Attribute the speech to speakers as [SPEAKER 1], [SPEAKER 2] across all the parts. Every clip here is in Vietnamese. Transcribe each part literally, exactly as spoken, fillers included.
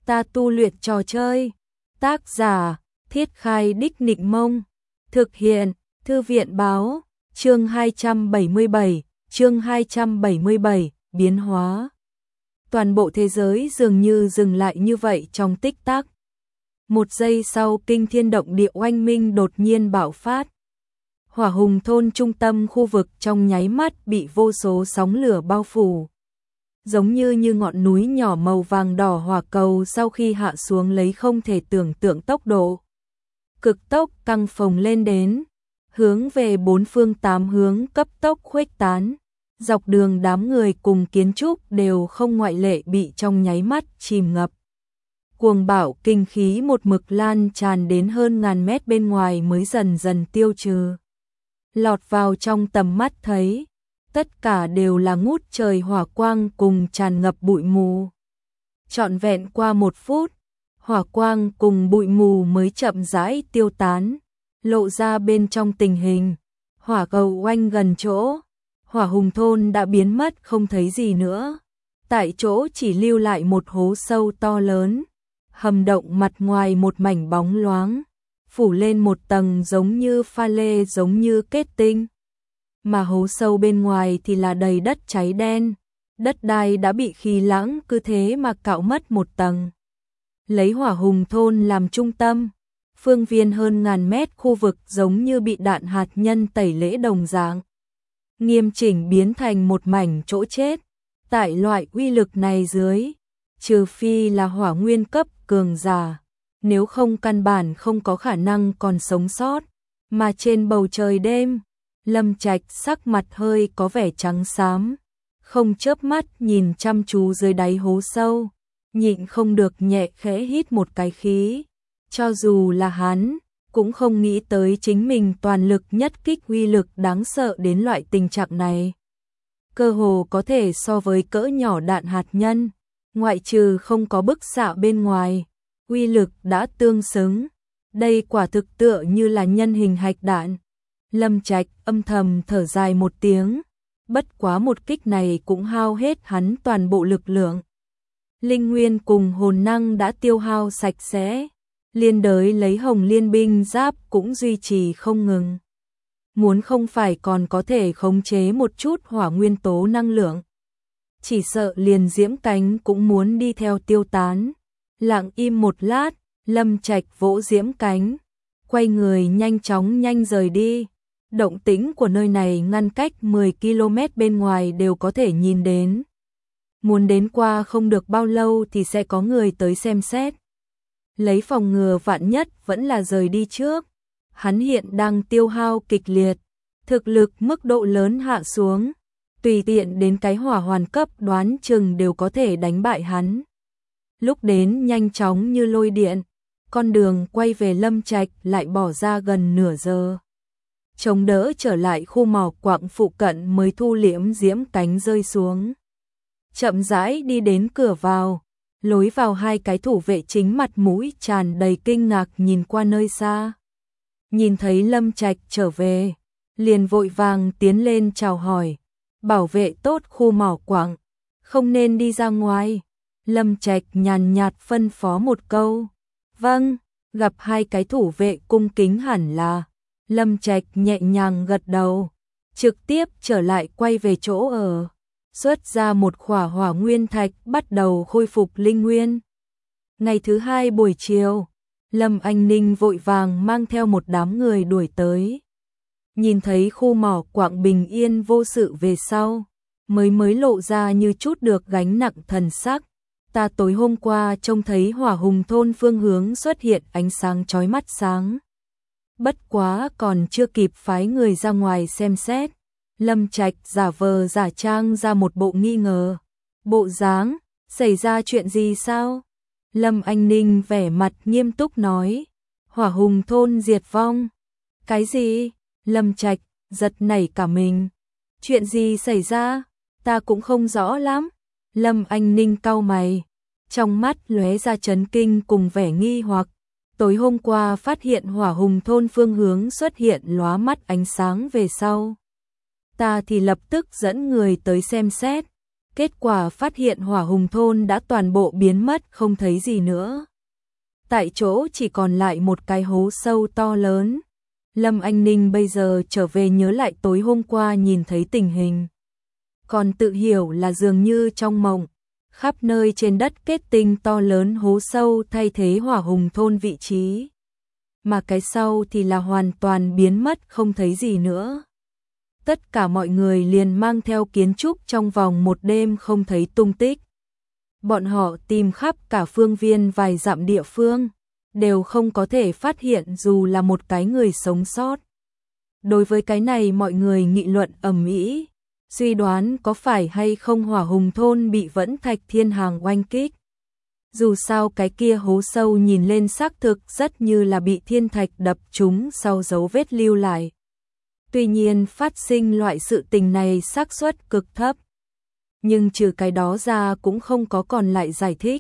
[SPEAKER 1] Ta tu luyện trò chơi. Tác giả, Thiết Khai Đích Nịnh Mông. Thực hiện, Thư viện Báo. Chương hai trăm bảy mươi bảy, chương hai trăm bảy mươi bảy, biến hóa. Toàn bộ thế giới dường như dừng lại như vậy trong tích tắc. Một giây sau, kinh thiên động địa oanh minh đột nhiên bạo phát. Hỏa Hùng thôn trung tâm khu vực trong nháy mắt bị vô số sóng lửa bao phủ. Giống như như ngọn núi nhỏ màu vàng đỏ hỏa cầu sau khi hạ xuống lấy không thể tưởng tượng tốc độ. Cực tốc căng phồng lên đến, hướng về bốn phương tám hướng cấp tốc khuếch tán. Dọc đường đám người cùng kiến trúc đều không ngoại lệ bị trong nháy mắt chìm ngập. Cuồng bạo kinh khí một mực lan tràn đến hơn ngàn mét bên ngoài mới dần dần tiêu trừ. Lọt vào trong tầm mắt thấy, tất cả đều là ngút trời hỏa quang cùng tràn ngập bụi mù. Trọn vẹn qua một phút, hỏa quang cùng bụi mù mới chậm rãi tiêu tán, lộ ra bên trong tình hình. Hỏa cầu oanh gần chỗ, Hỏa Hùng thôn đã biến mất không thấy gì nữa. Tại chỗ chỉ lưu lại một hố sâu to lớn, hầm động mặt ngoài một mảnh bóng loáng, phủ lên một tầng giống như pha lê giống như kết tinh. Mà hố sâu bên ngoài thì là đầy đất cháy đen, đất đai đã bị khí lãng cứ thế mà cạo mất một tầng. Lấy Hỏa Hùng thôn làm trung tâm, phương viên hơn ngàn mét khu vực giống như bị đạn hạt nhân tẩy lễ đồng dạng, nghiêm chỉnh biến thành một mảnh chỗ chết. Tại loại uy lực này dưới, trừ phi là hỏa nguyên cấp cường giả, nếu không căn bản không có khả năng còn sống sót. Mà trên bầu trời đêm, Lâm Trạch sắc mặt hơi có vẻ trắng xám, không chớp mắt nhìn chăm chú dưới đáy hố sâu, nhịn không được nhẹ khẽ hít một cái khí. Cho dù là hắn, cũng không nghĩ tới chính mình toàn lực nhất kích uy lực đáng sợ đến loại tình trạng này. Cơ hồ có thể so với cỡ nhỏ đạn hạt nhân, ngoại trừ không có bức xạ bên ngoài, uy lực đã tương xứng. Đây quả thực tựa như là nhân hình hạch đạn. Lâm Trạch âm thầm thở dài một tiếng, bất quá một kích này cũng hao hết hắn toàn bộ lực lượng. Linh nguyên cùng hồn năng đã tiêu hao sạch sẽ, liên đới lấy hồng liên binh giáp cũng duy trì không ngừng. Muốn không phải còn có thể khống chế một chút hỏa nguyên tố năng lượng, chỉ sợ liền diễm cánh cũng muốn đi theo tiêu tán. Lặng im một lát, Lâm Trạch vỗ diễm cánh, quay người nhanh chóng nhanh rời đi. Động tĩnh của nơi này ngăn cách mười ki lô mét bên ngoài đều có thể nhìn đến. Muốn đến qua không được bao lâu thì sẽ có người tới xem xét. Lấy phòng ngừa vạn nhất vẫn là rời đi trước. Hắn hiện đang tiêu hao kịch liệt, thực lực mức độ lớn hạ xuống, tùy tiện đến cái hỏa hoàn cấp đoán chừng đều có thể đánh bại hắn. Lúc đến nhanh chóng như lôi điện, con đường quay về Lâm Trạch lại bỏ ra gần nửa giờ. Chống đỡ trở lại khu mỏ quặng phụ cận mới thu liễm diễm cánh rơi xuống. Chậm rãi đi đến cửa vào, lối vào hai cái thủ vệ chính mặt mũi tràn đầy kinh ngạc nhìn qua nơi xa. Nhìn thấy Lâm Trạch trở về, liền vội vàng tiến lên chào hỏi, bảo vệ tốt khu mỏ quặng, không nên đi ra ngoài. Lâm Trạch nhàn nhạt phân phó một câu. Vâng, gặp hai cái thủ vệ cung kính hẳn là. Lâm Trạch nhẹ nhàng gật đầu, trực tiếp trở lại quay về chỗ ở, xuất ra một khỏa hỏa nguyên thạch bắt đầu khôi phục linh nguyên. Ngày thứ hai buổi chiều, Lâm Anh Ninh vội vàng mang theo một đám người đuổi tới. Nhìn thấy khu mỏ quặng bình yên vô sự về sau, mới mới lộ ra như chút được gánh nặng thần sắc. Ta tối hôm qua trông thấy Hỏa Hùng thôn phương hướng xuất hiện ánh sáng chói mắt sáng. Bất quá còn chưa kịp phái người ra ngoài xem xét, Lâm Trạch giả vờ giả trang ra một bộ nghi ngờ. Bộ dáng, xảy ra chuyện gì sao? Lâm Anh Ninh vẻ mặt nghiêm túc nói. Hỏa Hùng thôn diệt vong. Cái gì? Lâm Trạch giật nảy cả mình. Chuyện gì xảy ra? Ta cũng không rõ lắm. Lâm Anh Ninh cau mày, trong mắt lóe ra chấn kinh cùng vẻ nghi hoặc. Tối hôm qua phát hiện Hỏa Hùng thôn phương hướng xuất hiện lóa mắt ánh sáng về sau, ta thì lập tức dẫn người tới xem xét. Kết quả phát hiện Hỏa Hùng thôn đã toàn bộ biến mất không thấy gì nữa. Tại chỗ chỉ còn lại một cái hố sâu to lớn. Lâm Anh Ninh bây giờ trở về nhớ lại tối hôm qua nhìn thấy tình hình. Còn tự hiểu là dường như trong mộng, khắp nơi trên đất kết tinh to lớn hố sâu thay thế Hỏa Hùng thôn vị trí. Mà cái sau thì là hoàn toàn biến mất không thấy gì nữa. Tất cả mọi người liền mang theo kiến trúc trong vòng một đêm không thấy tung tích. Bọn họ tìm khắp cả phương viên vài dặm địa phương, đều không có thể phát hiện dù là một cái người sống sót. Đối với cái này mọi người nghị luận ầm ĩ, suy đoán có phải hay không Hỏa Hùng thôn bị Vẫn Thạch Thiên Hàng oanh kích. Dù sao cái kia hố sâu nhìn lên xác thực rất như là bị thiên thạch đập trúng sau dấu vết lưu lại. Tuy nhiên phát sinh loại sự tình này xác suất cực thấp. Nhưng trừ cái đó ra cũng không có còn lại giải thích.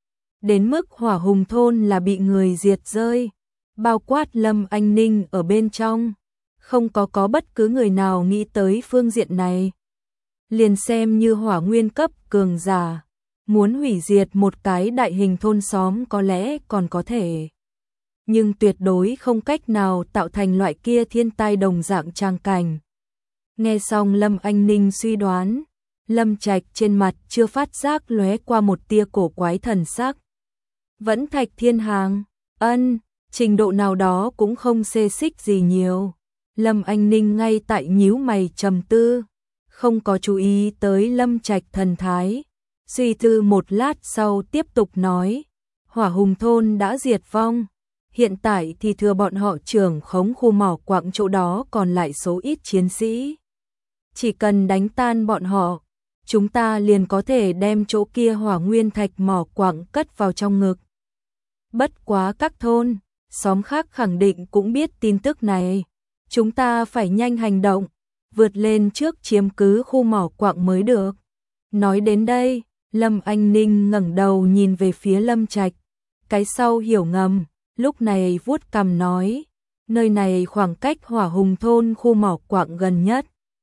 [SPEAKER 1] Đến mức Hỏa Hùng thôn là bị người diệt rơi, bao quát Lâm Anh Ninh ở bên trong. Không có có bất cứ người nào nghĩ tới phương diện này. Liền xem như hỏa nguyên cấp cường giả, muốn hủy diệt một cái đại hình thôn xóm có lẽ còn có thể. Nhưng tuyệt đối không cách nào tạo thành loại kia thiên tai đồng dạng tràng cảnh. Nghe xong Lâm Anh Ninh suy đoán, Lâm Trạch trên mặt chưa phát giác lóe qua một tia cổ quái thần sắc. Vẫn Thạch Thiên Hàng, ân, trình độ nào đó cũng không xê xích gì nhiều. Lâm Anh Ninh ngay tại nhíu mày trầm tư, không có chú ý tới Lâm Trạch thần thái. Suy tư một lát sau tiếp tục nói, Hỏa Hùng thôn đã diệt vong. Hiện tại thì thừa bọn họ trưởng khống khu mỏ quặng chỗ đó còn lại số ít chiến sĩ. Chỉ cần đánh tan bọn họ, chúng ta liền có thể đem chỗ kia hỏa nguyên thạch mỏ quặng cất vào trong ngực. Bất quá các thôn, xóm khác khẳng định cũng biết tin tức này. Chúng ta phải nhanh hành động, vượt lên trước chiếm cứ khu mỏ quặng mới được. Nói đến đây, Lâm Anh Ninh ngẩng đầu nhìn về phía Lâm Trạch. Cái sau hiểu ngầm, lúc này vuốt cằm nói, nơi này khoảng cách Hỏa Hùng thôn khu mỏ quặng gần nhất.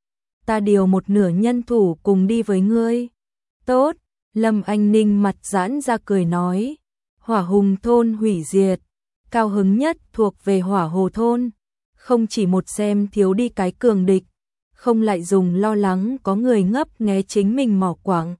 [SPEAKER 1] Ta điều một nửa nhân thủ cùng đi với ngươi. Tốt, Lâm Anh Ninh mặt giãn ra cười nói, Hỏa Hùng thôn hủy diệt, cao hứng nhất thuộc về Hỏa Hồ thôn. Không chỉ một xem thiếu đi cái cường địch, không lại dùng lo lắng có người ngấp nghé chính mình mỏ quặng.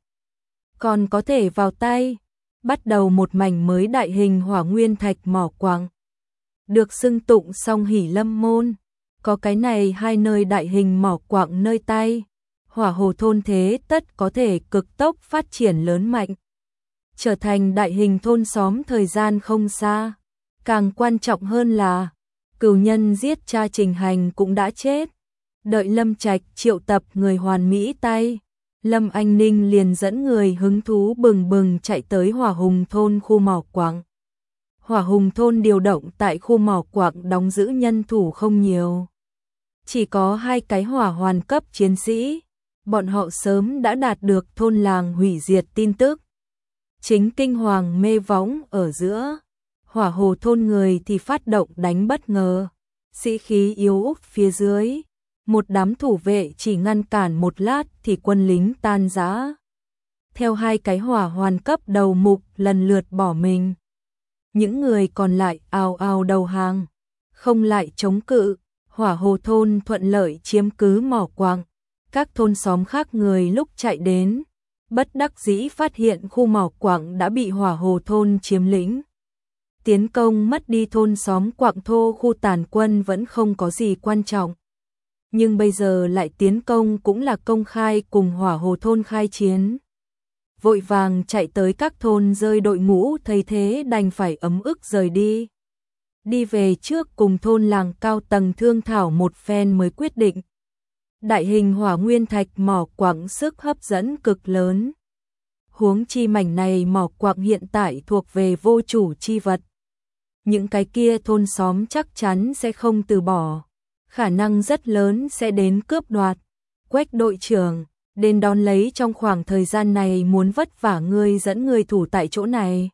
[SPEAKER 1] Còn có thể vào tay, bắt đầu một mảnh mới đại hình hỏa nguyên thạch mỏ quặng. Được xưng tụng song hỷ lâm môn, có cái này hai nơi đại hình mỏ quặng nơi tay, Hỏa Hồ thôn thế tất có thể cực tốc phát triển lớn mạnh. Trở thành đại hình thôn xóm thời gian không xa, càng quan trọng hơn là cửu nhân giết cha Trình Hành cũng đã chết. Đợi Lâm Trạch triệu tập người hoàn mỹ tay, Lâm Anh Ninh liền dẫn người hứng thú bừng bừng chạy tới Hỏa Hùng thôn khu mỏ quặng. Hỏa Hùng thôn điều động tại khu mỏ quặng đóng giữ nhân thủ không nhiều. Chỉ có hai cái hỏa hoàn cấp chiến sĩ, bọn họ sớm đã đạt được thôn làng hủy diệt tin tức. Chính kinh hoàng mê võng ở giữa. Hỏa Hồ thôn người thì phát động đánh bất ngờ, sĩ khí yếu úc phía dưới, một đám thủ vệ chỉ ngăn cản một lát thì quân lính tan rã. Theo hai cái hỏa hoàn cấp đầu mục lần lượt bỏ mình, những người còn lại ào ào đầu hàng, không lại chống cự. Hỏa Hồ thôn thuận lợi chiếm cứ mỏ quặng. Các thôn xóm khác người lúc chạy đến, bất đắc dĩ phát hiện khu mỏ quặng đã bị Hỏa Hồ thôn chiếm lĩnh. Tiến công mất đi thôn xóm quặng thô khu tàn quân vẫn không có gì quan trọng. Nhưng bây giờ lại tiến công cũng là công khai cùng Hỏa Hồ thôn khai chiến. Vội vàng chạy tới các thôn rơi đội ngũ thấy thế đành phải ấm ức rời đi. Đi về trước cùng thôn làng cao tầng thương thảo một phen mới quyết định. Đại hình hỏa nguyên thạch mỏ quặng sức hấp dẫn cực lớn. Huống chi mảnh này mỏ quặng hiện tại thuộc về vô chủ chi vật. Những cái kia thôn xóm chắc chắn sẽ không từ bỏ, khả năng rất lớn sẽ đến cướp đoạt. Quách đội trưởng, đến đón lấy trong khoảng thời gian này muốn vất vả ngươi dẫn người thủ tại chỗ này.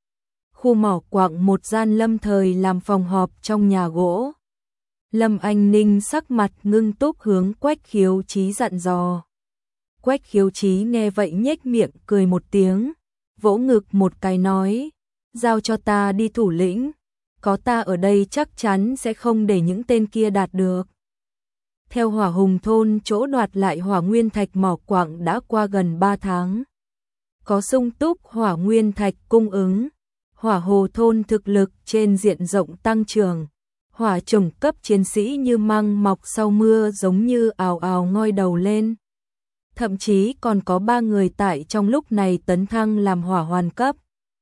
[SPEAKER 1] Khu mỏ quặng một gian lâm thời làm phòng họp trong nhà gỗ. Lâm Anh Ninh sắc mặt ngưng túc hướng Quách Khiếu Chí dặn dò. Quách Khiếu Chí nghe vậy nhếch miệng cười một tiếng, vỗ ngực một cái nói, giao cho ta đi thủ lĩnh, có ta ở đây chắc chắn sẽ không để những tên kia đạt được. Theo Hỏa Hùng thôn chỗ đoạt lại hỏa nguyên thạch mỏ quặng đã qua gần ba tháng. Có sung túc hỏa nguyên thạch cung ứng, Hỏa Hồ thôn thực lực trên diện rộng tăng trưởng, hỏa chủng cấp chiến sĩ như măng mọc sau mưa giống như ào ào ngoi đầu lên. Thậm chí còn có ba người tại trong lúc này tấn thăng làm hỏa hoàn cấp.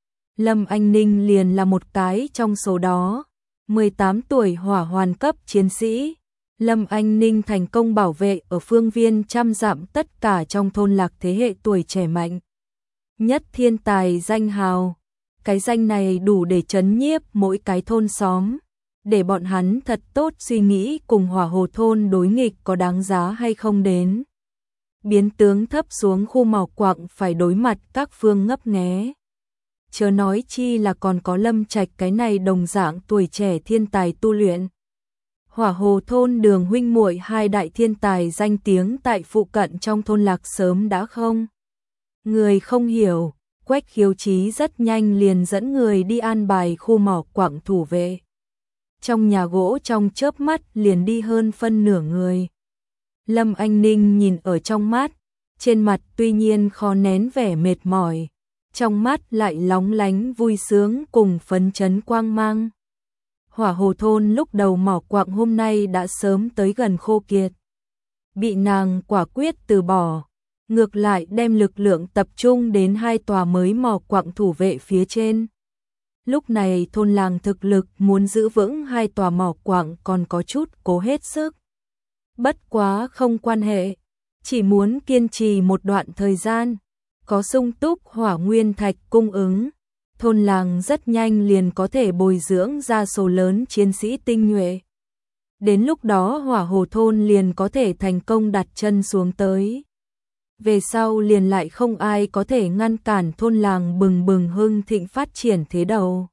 [SPEAKER 1] Lâm Anh Ninh liền là một cái trong số đó, mười tám tuổi hỏa hoàn cấp chiến sĩ. Lâm Anh Ninh thành công bảo vệ ở phương viên trăm dặm tất cả trong thôn lạc thế hệ tuổi trẻ mạnh nhất thiên tài danh hào. Cái danh này đủ để trấn nhiếp mỗi cái thôn xóm, để bọn hắn thật tốt suy nghĩ cùng Hỏa Hồ thôn đối nghịch có đáng giá hay không đến. Biến tướng thấp xuống khu mỏ quặng phải đối mặt các phương ngấp nghé. Chớ nói chi là còn có Lâm Trạch cái này đồng dạng tuổi trẻ thiên tài tu luyện. Hỏa Hồ thôn Đường huynh muội hai đại thiên tài danh tiếng tại phụ cận trong thôn lạc sớm đã không. Người không hiểu, Quách Khiếu Chí rất nhanh liền dẫn người đi an bài khu mỏ quặng thủ vệ. Trong nhà gỗ trong chớp mắt liền đi hơn phân nửa người. Lâm Anh Ninh nhìn ở trong mắt, trên mặt tuy nhiên khó nén vẻ mệt mỏi, trong mắt lại lóng lánh vui sướng cùng phấn chấn quang mang. Hỏa Hồ thôn lúc đầu mỏ quặng hôm nay đã sớm tới gần khô kiệt. Bị nàng quả quyết từ bỏ, ngược lại đem lực lượng tập trung đến hai tòa mới mỏ quặng thủ vệ phía trên. Lúc này thôn làng thực lực muốn giữ vững hai tòa mỏ quặng còn có chút cố hết sức. Bất quá không quan hệ, chỉ muốn kiên trì một đoạn thời gian, có sung túc hỏa nguyên thạch cung ứng, thôn làng rất nhanh liền có thể bồi dưỡng ra số lớn chiến sĩ tinh nhuệ. Đến lúc đó Hỏa Hồ thôn liền có thể thành công đặt chân xuống tới. Về sau liền lại không ai có thể ngăn cản thôn làng bừng bừng hưng thịnh phát triển thế đầu.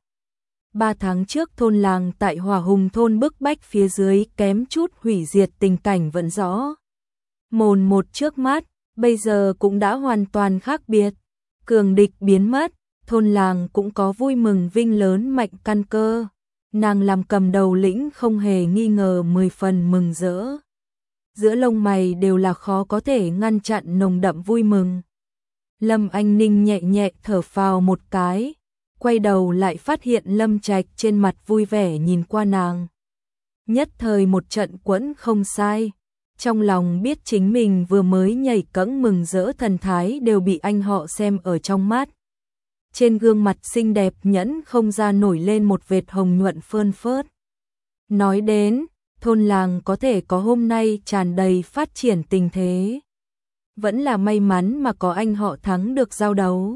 [SPEAKER 1] Ba tháng trước thôn làng tại Hỏa Hùng thôn bức bách phía dưới kém chút hủy diệt tình cảnh vẫn rõ. Mồn một trước mắt, bây giờ cũng đã hoàn toàn khác biệt. Cường địch biến mất, thôn làng cũng có vui mừng vinh lớn mạnh căn cơ. Nàng làm cầm đầu lĩnh không hề nghi ngờ mười phần mừng rỡ. Giữa lông mày đều là khó có thể ngăn chặn nồng đậm vui mừng. Lâm Anh Ninh nhẹ nhẹ thở phào một cái, quay đầu lại phát hiện Lâm Trạch trên mặt vui vẻ nhìn qua nàng. Nhất thời một trận quẫn không sai, trong lòng biết chính mình vừa mới nhảy cẫng mừng rỡ thần thái đều bị anh họ xem ở trong mắt. Trên gương mặt xinh đẹp nhẫn không ra nổi lên một vệt hồng nhuận phơn phớt. Nói đến, thôn làng có thể có hôm nay tràn đầy phát triển tình thế. Vẫn là may mắn mà có anh họ thắng được giao đấu.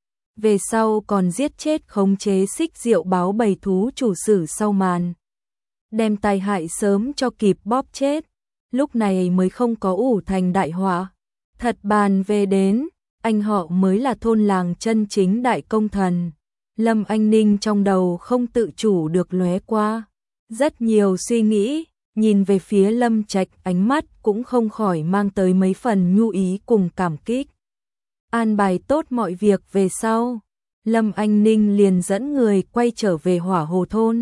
[SPEAKER 1] Về sau còn giết chết khống chế xích diệu báo bầy thú chủ sử sau màn. Đem tai hại sớm cho kịp bóp chết. Lúc này mới không có ủ thành đại họa. Thật bàn về đến, anh họ mới là thôn làng chân chính đại công thần. Lâm Anh Ninh trong đầu không tự chủ được lóe qua. Rất nhiều suy nghĩ, nhìn về phía Lâm Trạch ánh mắt cũng không khỏi mang tới mấy phần nhu ý cùng cảm kích. An bài tốt mọi việc về sau, Lâm Anh Ninh liền dẫn người quay trở về Hỏa Hồ thôn.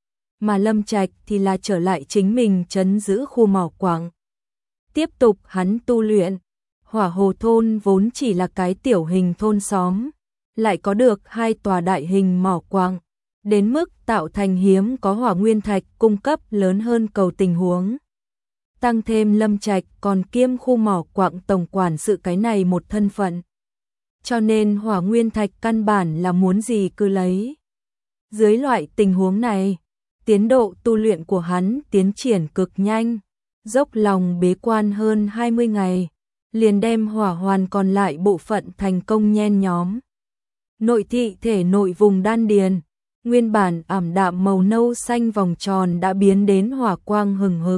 [SPEAKER 1] Mà Lâm Trạch thì là trở lại chính mình trấn giữ khu mỏ quặng. Tiếp tục hắn tu luyện, Hỏa Hồ thôn vốn chỉ là cái tiểu hình thôn xóm, lại có được hai tòa đại hình mỏ quặng, đến mức tạo thành hiếm có hỏa nguyên thạch cung cấp lớn hơn cầu tình huống. Tăng thêm Lâm Trạch còn kiêm khu mỏ quặng tổng quản sự cái này một thân phận. Cho nên hỏa nguyên thạch căn bản là muốn gì cứ lấy. Dưới loại tình huống này, tiến độ tu luyện của hắn tiến triển cực nhanh, dốc lòng bế quan hơn hai mươi ngày, liền đem hỏa hoàn còn lại bộ phận thành công nhen nhóm. Nội thị thể nội vùng đan điền, nguyên bản ảm đạm màu nâu xanh vòng tròn đã biến đến hỏa quang hừng hực.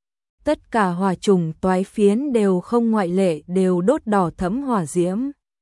[SPEAKER 1] Tất cả hỏa trùng toái phiến đều không ngoại lệ đều đốt đỏ thẫm hỏa diễm.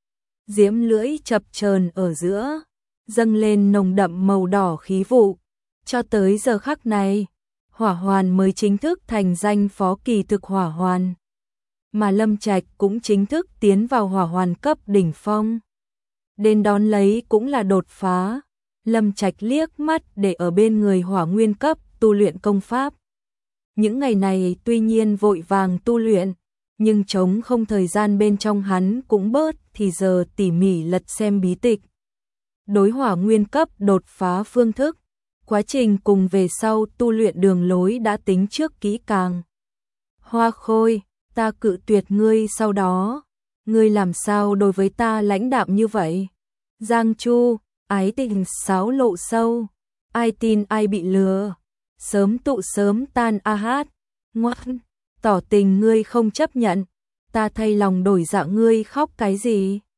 [SPEAKER 1] Diễm lưỡi chập chờn ở giữa, dâng lên nồng đậm màu đỏ khí vụ. Cho tới giờ khắc này, hỏa hoàn mới chính thức thành danh phó kỳ thực hỏa hoàn. mà Lâm Trạch cũng chính thức tiến vào hỏa hoàn cấp đỉnh phong. Đến đón lấy cũng là đột phá. Lâm Trạch liếc mắt để ở bên người hỏa nguyên cấp tu luyện công pháp. Những ngày này tuy nhiên vội vàng tu luyện, nhưng trống không thời gian bên trong hắn cũng bớt thì giờ tỉ mỉ lật xem bí tịch. Đối hỏa nguyên cấp đột phá phương thức, quá trình cùng về sau tu luyện đường lối đã tính trước kỹ càng. Hoa Khôi, ta cự tuyệt ngươi sau đó, ngươi làm sao đối với ta lãnh đạm như vậy? Giang Chu, ái tình sáo lộ sâu, ai tin ai bị lừa, sớm tụ sớm tan a hát, ngoan, tỏ tình ngươi không chấp nhận, ta thay lòng đổi dạ ngươi khóc cái gì?